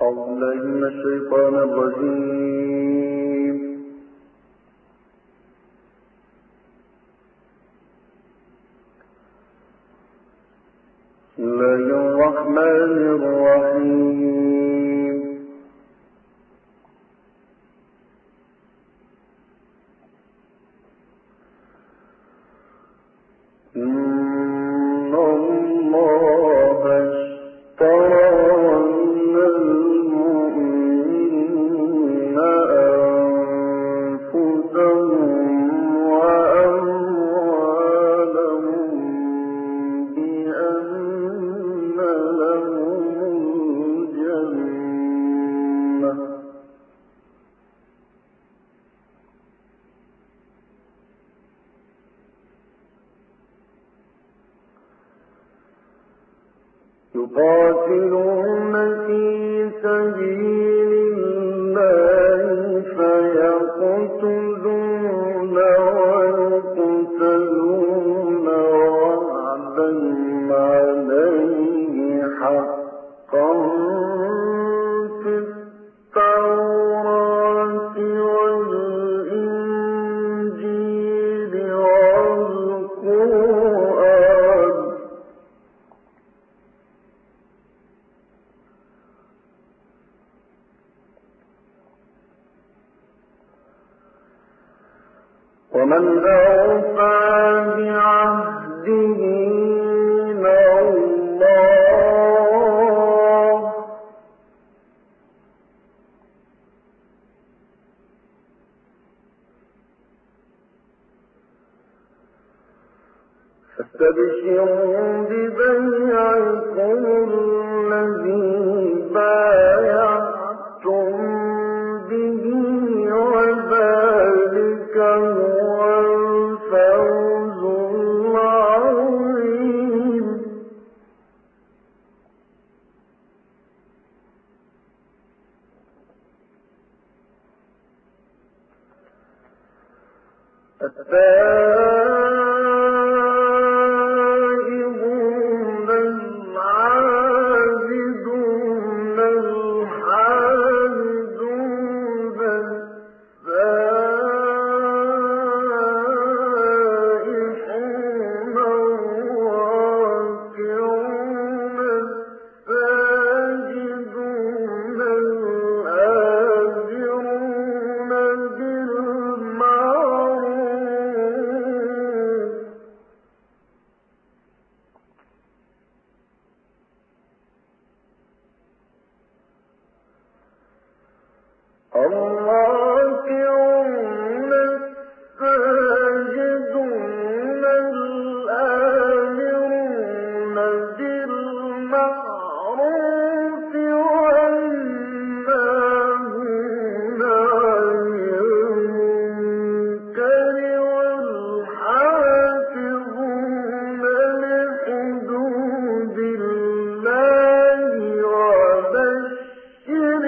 أعوذ بالله من الشيطان الرجيم. بسم الله الرحمن الرحيم. إن الله اشترى من المؤمنين أنفسهم وأموالهم بأن لهم الجنة يقاتلون في سبيل الله فيقتلون ويقتلون وعدا عليه حقا في التوراة والإنجيل والقرآن ومن أوفى بعهده من الله فاستبشروا ببيعكم الذي بايعتم به وذلك هو الفوز العظيم. التائبون العابدون الحامدون السائحون الراكعون الساجدون الآمرون بالمعروف الراكعون الساجدون الآمرون بالمعروف والناهون عن المنكر والحافظون لحدود الله وبشر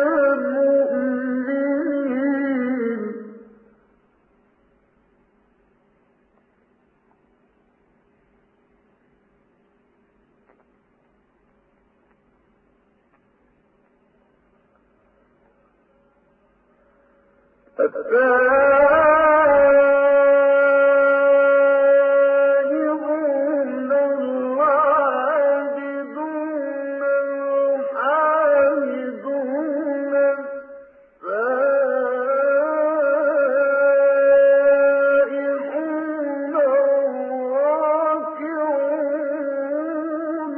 المؤمنين. التائبون العابدون الحامدون السائحون الراكعون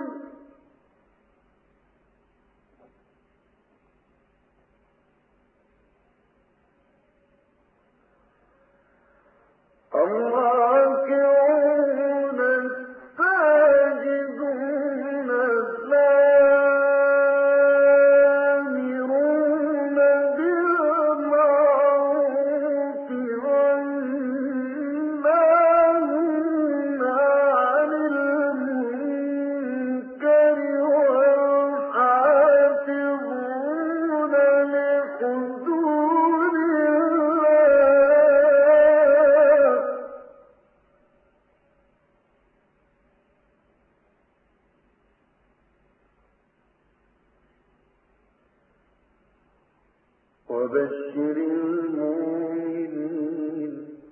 وبشر المؤمنين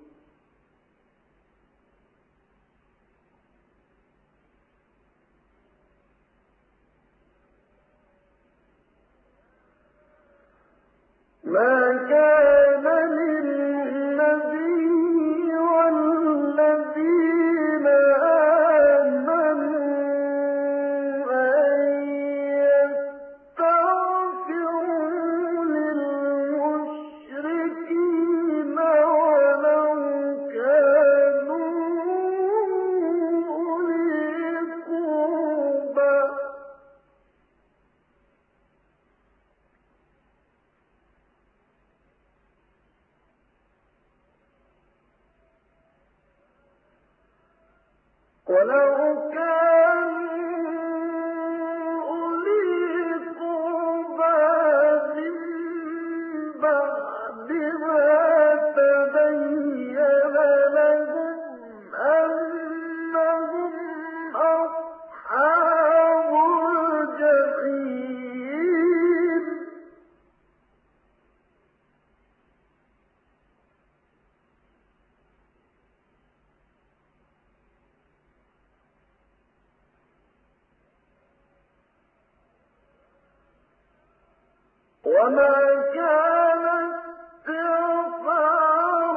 ما كان للنبي والذين آمنوا أن يستغفروا للمشركين ولو كانوا أولي قربى من بعد ما تبين لهم أنهم أصحاب الجحيم وما كان استغفار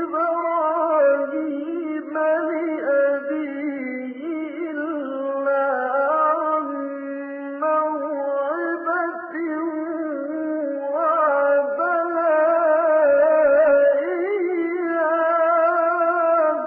إبراهيم لأبيه إلا عن موعدة وعدها إياه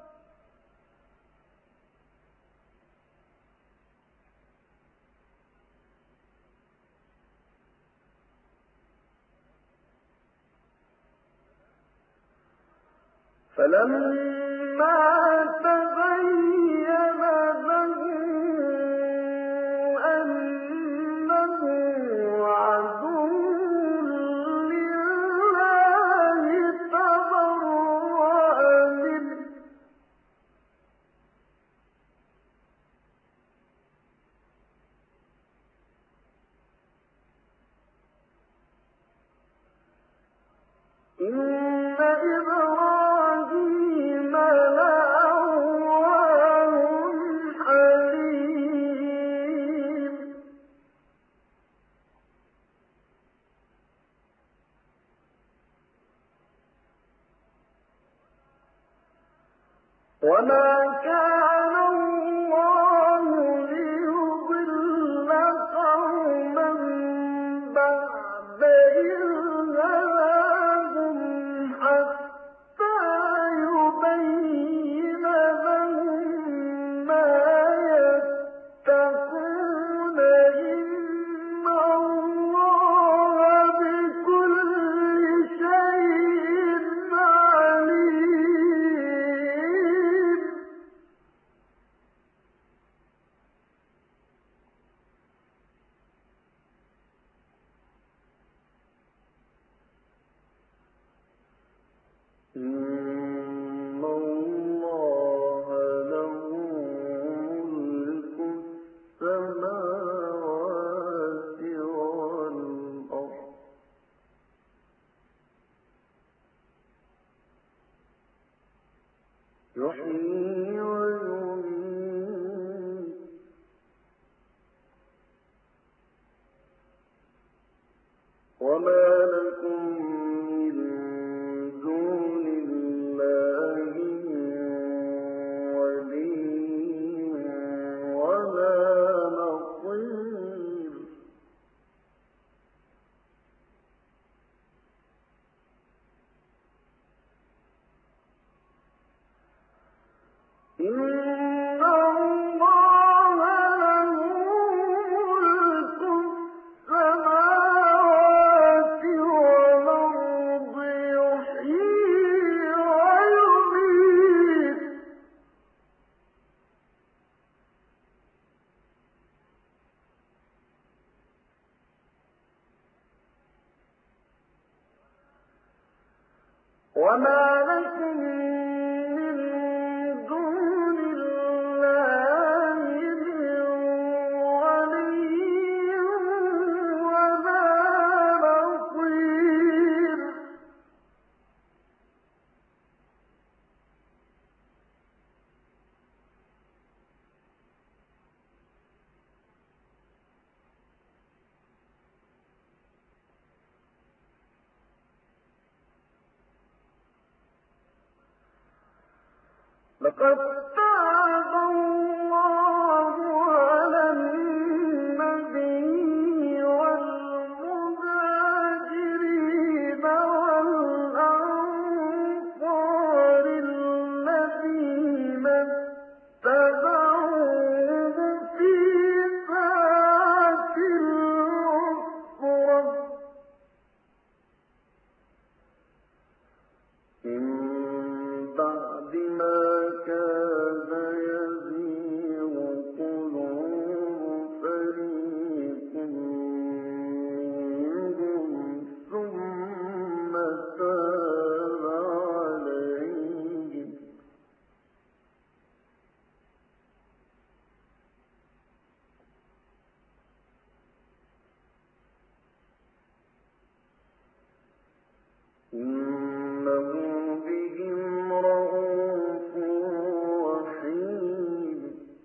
فلما تبين له أنه عدو لله تبرأ منه إن إبراهيم لأواه حليم وما كان الله ليضل قوما بعد إذ هداهم حتى يبين لهم ما يتقون إن الله بكل شيء عليم إن الله له ملك السماوات والأرض يحيي ويميت وما لكم من دون الله من ولي ولا نصير إن الله له ملك السماوات والأرض يحيي ويميت وما لكم من دون الله من ولي ولا نصير قد تاب الله على النبي والمهاجرين والأنصار الذين اتبعوه في ساعة العسرة من بعد ما كاد يزيغ قلوب فريق منهم ثم تاب عليهم إنه بهم رءوف رحيم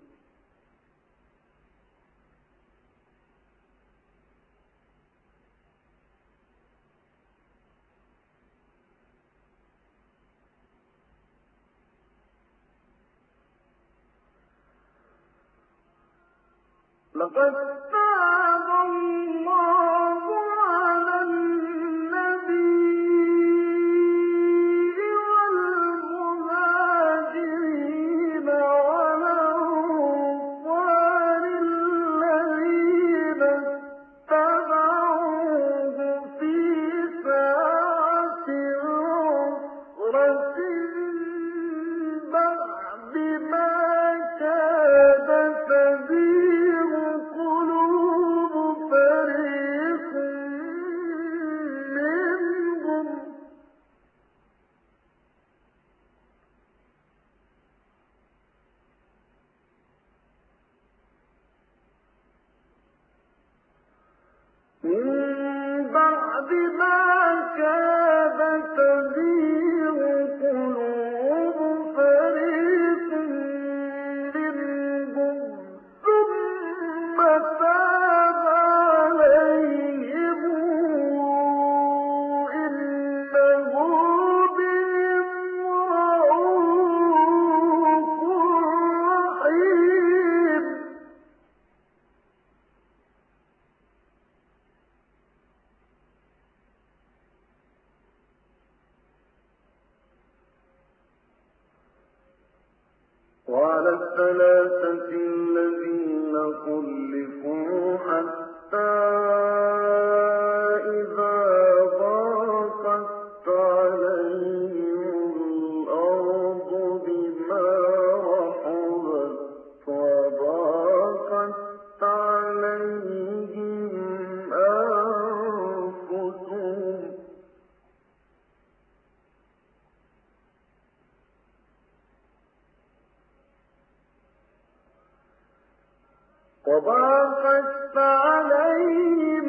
لقد تاب الله على النبي والمهاجرين والأنصار الذين اتبعوه في ساعة العسرة من بعد ما كاد تزيغ قلوب فريق منهم ثم تاب عليهم إنه بهم رءوف رحيم وعلى الثلاثة الذين خلفوا حتى إذا ضاقت عليهم الأرض بما رحبت وضاقت عليهم أنفسهم وضاقت عليهم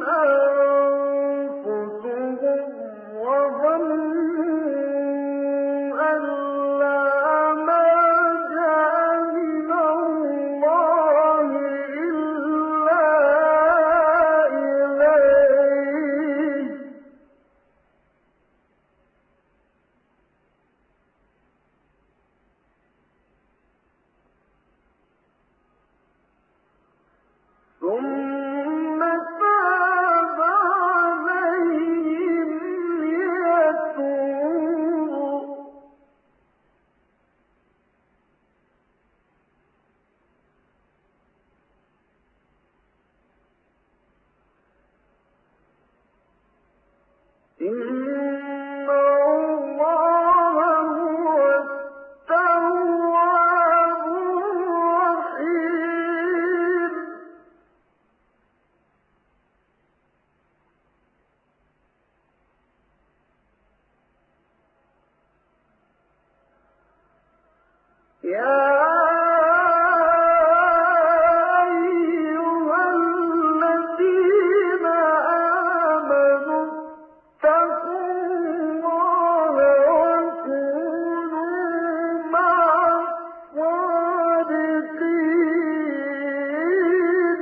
أنفسهم وظنوا أن لا ملجأ من الله إلا إليه ثم تاب عليهم ليتوبوا إن الله هو التواب الرحيم يا أيها الذين آمنوا اتقوا الله وكونوا مع الصادقين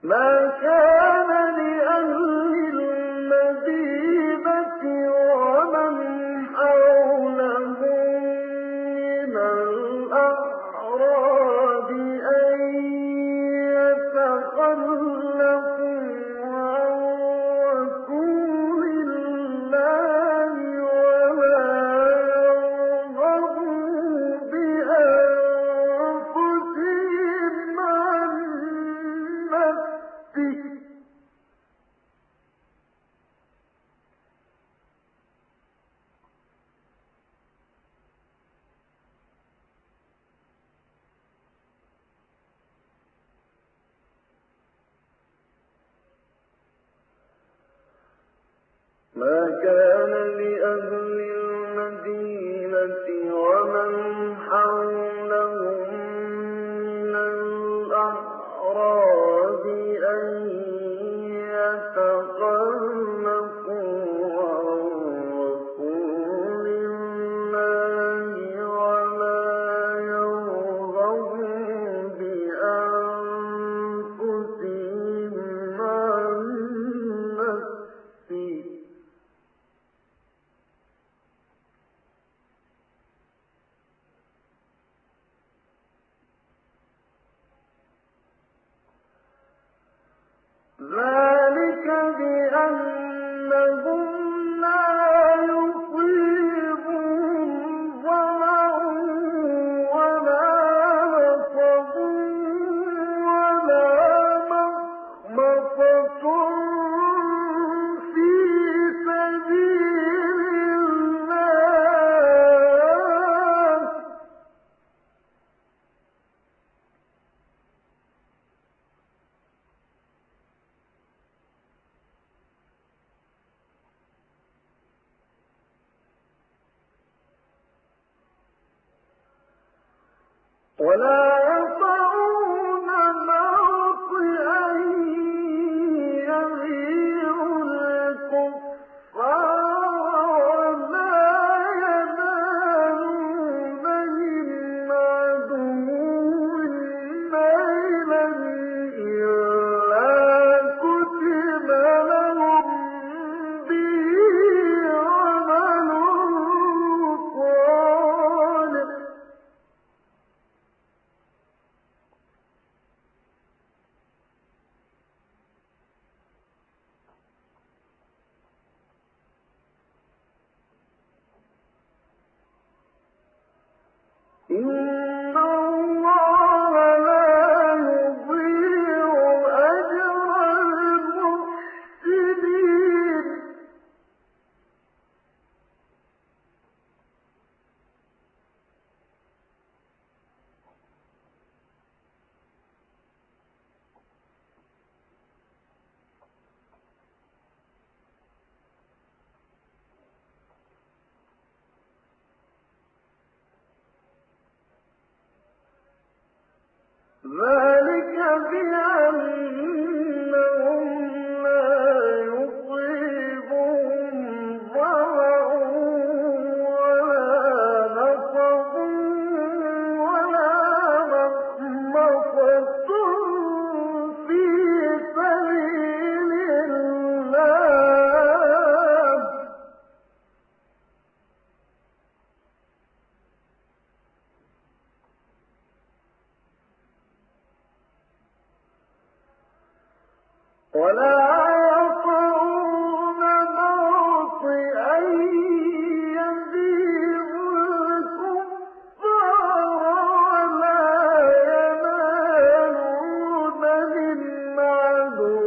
ما كان لأهل المدينة ومن حولهم من الأعراب أن يتخلفوا عن رسول الله ولا يرغبوا بأنفسهم عن نفسه ما كان لأهل المدينة ومن حولهم من الأعراب أن يتخلفوا عن رسول الله ولا يرغبوا بأنفسهم عن نفسه ذلك بأنهم لا يصيبهم ظمأ ولا نصب ولا مخمصة في سبيل الله ولا يطعون موطئا يغيظ الكفار ولا ينالون من عدو نيلا إلا كتب لهم به عمل صالح إن الله لا يضيع أجر المحسنين ذلك بأنهم لا يصيبهم ظمأ ولا نصب ولا مخمصة في سبيل الله ولا يطعون موطئا يغيظ الكفار ولا ينالون من عدو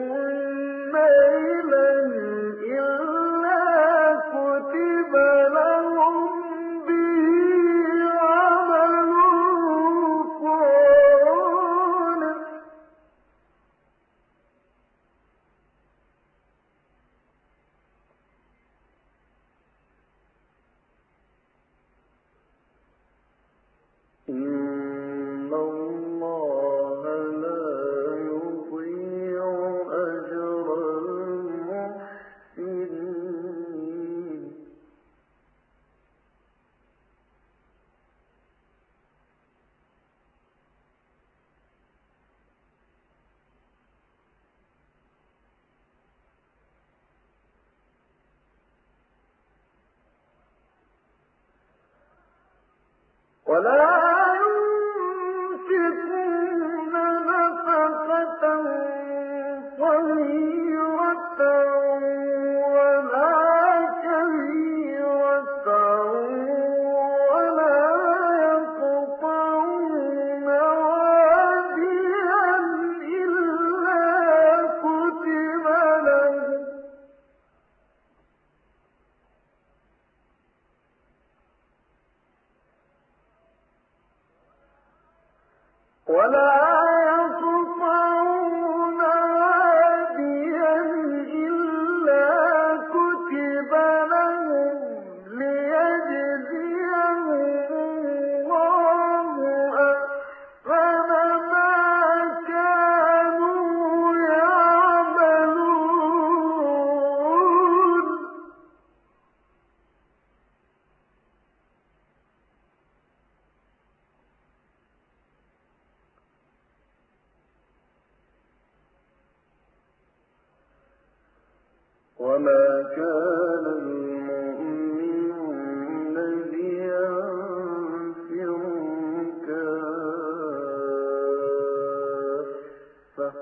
نيلا إلا كتب لهم به عمل صالح ولا ينفقون نفقة صغيرة ولا كبيرة ولا يقطعون واديا إلا كتب لهم ليجزيهم الله أحسن ما كانوا يعملون وما كان المؤمنون لينفروا كافة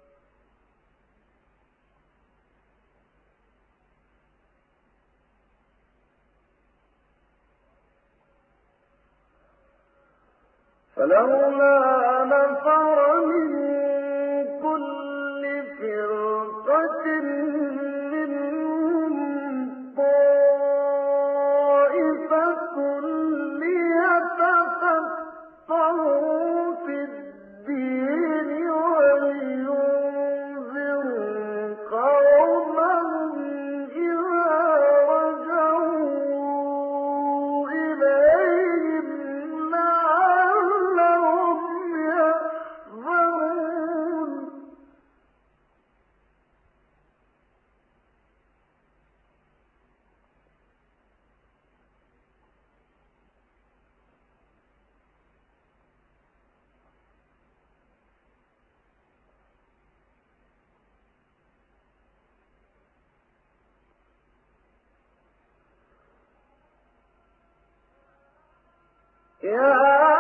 فلولا نفر من كل فرقة منهم طائفة ليتفقهوا في الدين ولينذروا قومهم إذا رجعوا إليهم لعلهم يحذرون يا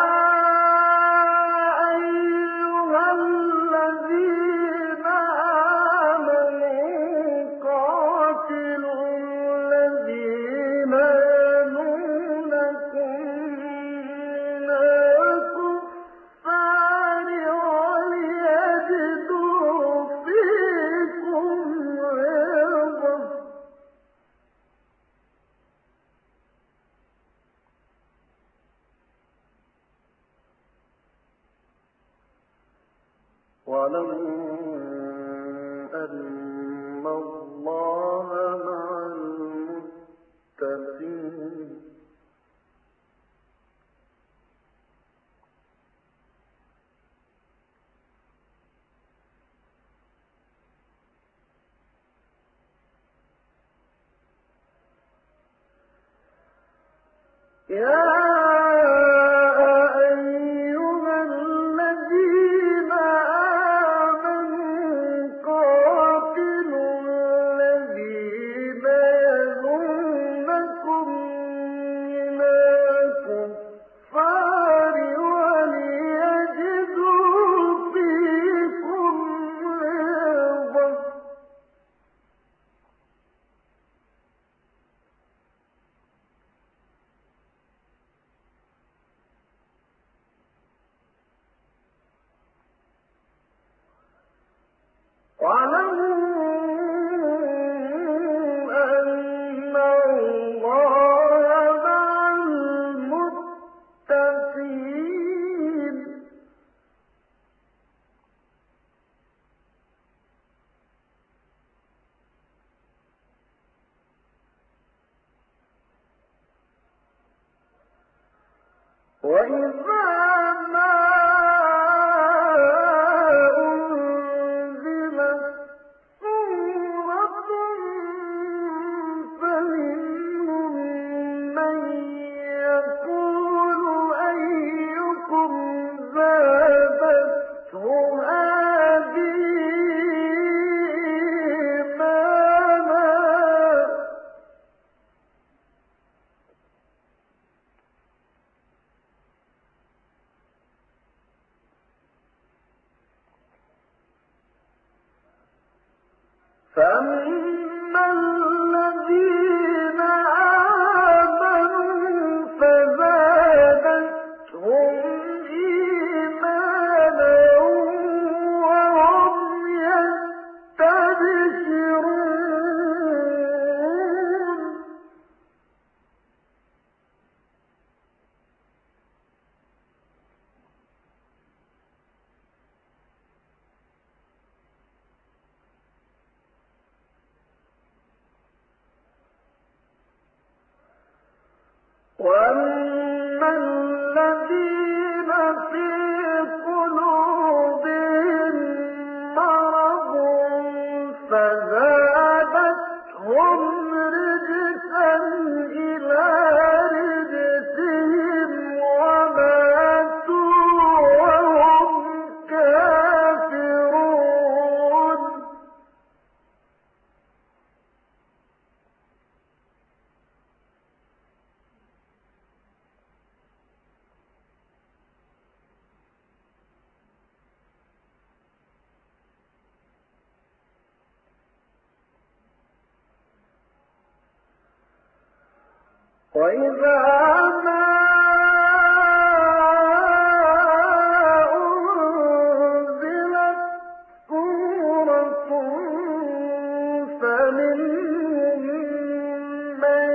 أيها الذين آمنوا قاتلوا الذين يلونكم من الكفار وليجدوا فيكم غلظة واعلموا أن الله مع المتقين يا أيها الذين آمنوا قاتلوا الذين يلونكم من الكفار وليجدوا فيكم غلظة واعلموا أن الله مع المتقين وإذا ما أنزلت سورة فمنهم من يقول أيكم زادته هذه إيمانا فأما الذين آمنوا فزادتهم إيمانا وهم يستبشرون وأما الذين في قلوبهم مرض فزادتهم رجسا إلى رجسهم وماتوا وهم كافرون وإذا ما أنزلت سورة فمنهم من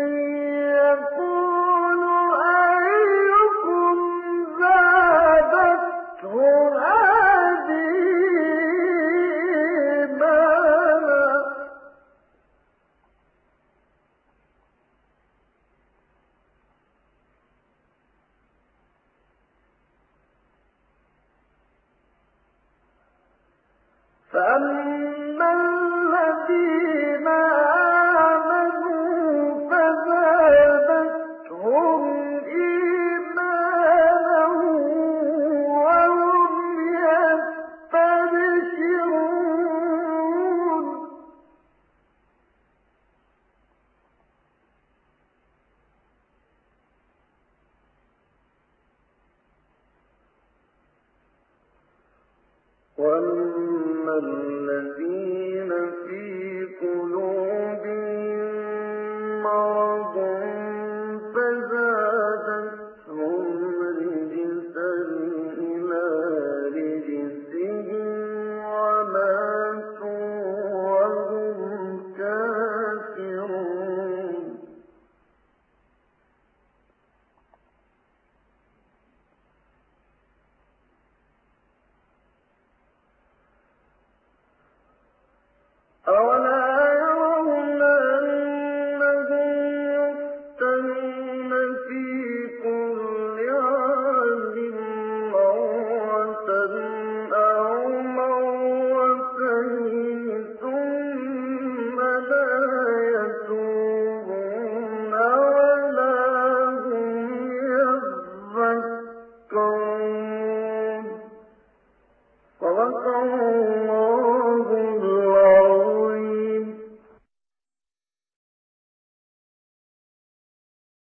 يقول أيكم زادته هذه إيمانا فأما الذين آمنوا فزادتهم إيمانا وهم يستبشرون وأما الذين في قلوبهم